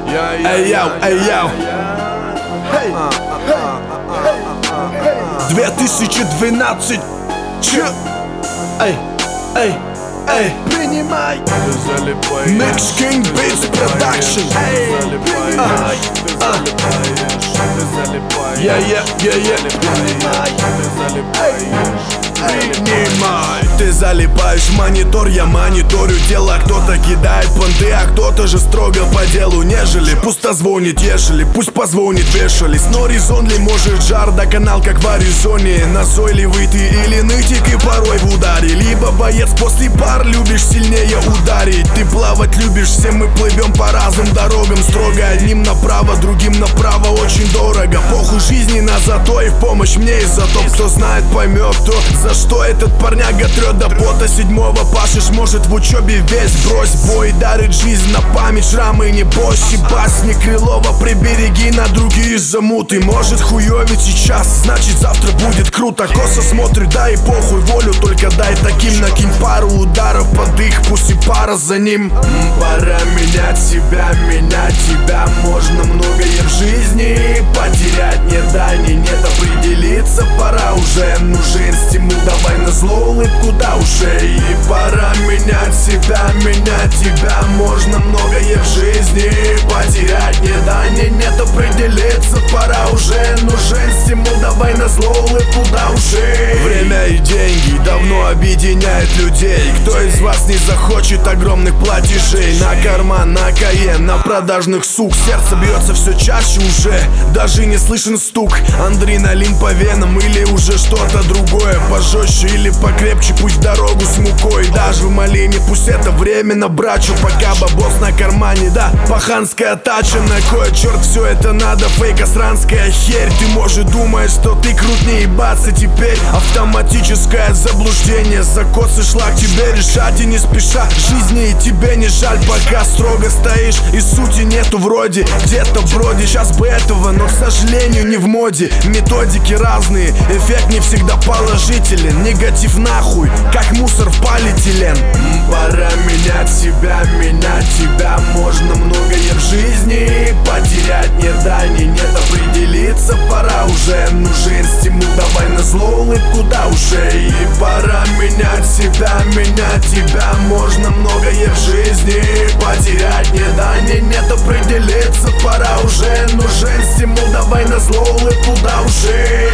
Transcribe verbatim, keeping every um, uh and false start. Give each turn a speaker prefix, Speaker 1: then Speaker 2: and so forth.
Speaker 1: Эй, йоу, эй, йоу. две тысячи двенадцать. Чё? Эй, эй, эй, принимай. Mix King Beats Production. Эй, принимай. Я, я, я, я. Принимай. Принимай. Ты залипаешь в монитор, я мониторю дело. Кто-то кидает понты, а кто-то же строго по делу. Нежели пусто звонит, ежели пусть позвонит, вешались. Но резон ли может жар до канал, как в Аризоне. Назойливый ты или нытик и порой в ударе. Либо боец после пар, любишь сильнее ударить. Ты плавать любишь, все мы плывем по разным дорогам. Строго одним направо, другим направо, очень дорого. Похуй жизни на зато и в помощь мне из-за топ. Кто знает, поймет, кто за что этот парняга трет до пота. Седьмого пашешь, может в учебе весь брось. Бой дарит жизнь на память, шрамы не бощи. Басни Крылова прибереги на другие замуты. Может хуёвить сейчас, значит завтра будет круто. Косо смотрит, да и похуй, волю только дай таким. Накинь пару ударов под их, пусть и пара за ним. Пора менять себя, менять тебя. Можно многое в жизни потерять. Нет, да, не нет, определиться пора уже. Нужен стимул, давай на зло улыбку до ушей. И пора менять себя, менять тебя. Можно многое в жизни потерять. Нет, да, не нет, определиться пора уже. Нужен стимул, давай на зло улыбку до ушей. Время и деньги давно объединяет людей. Кто из вас не захочет огромных платежей? На карман, на каен, на продажных сук. Сердце бьется все чаще уже, даже не слышен стук. Адреналин по венам или уже что-то другое. Пожестче или покрепче, пусть в дорогу с мукой. Даже в малине, пусть это временно, брачу. Пока бабос на кармане, да, паханская тача. На кой черт все это надо, фейка, сранская херь. Ты, может, думаешь, что ты крутнее ебаться теперь. Автоматическое заблуждение, закосы шлак тебе решать и не спеша. Жизни и тебе не жаль, пока строго стоишь и сути нету вроде. Где-то вроде сейчас бы этого, но, к сожалению, не в моде. Методики разные, эффект не всегда положителен. Негатив нахуй, как мусор в полиэтилен. Пора менять себя, менять тебя. Можно многое в жизни потерять. Нет, да, не нет, определиться пора уже. Нужен стимул, давай на зло улыбку до ушей. И пора менять себя, менять тебя. Можно многое в жизни потерять. Нет, да, не нет, определиться пора уже. Нужен стимул, давай на зло улыбку до ушей.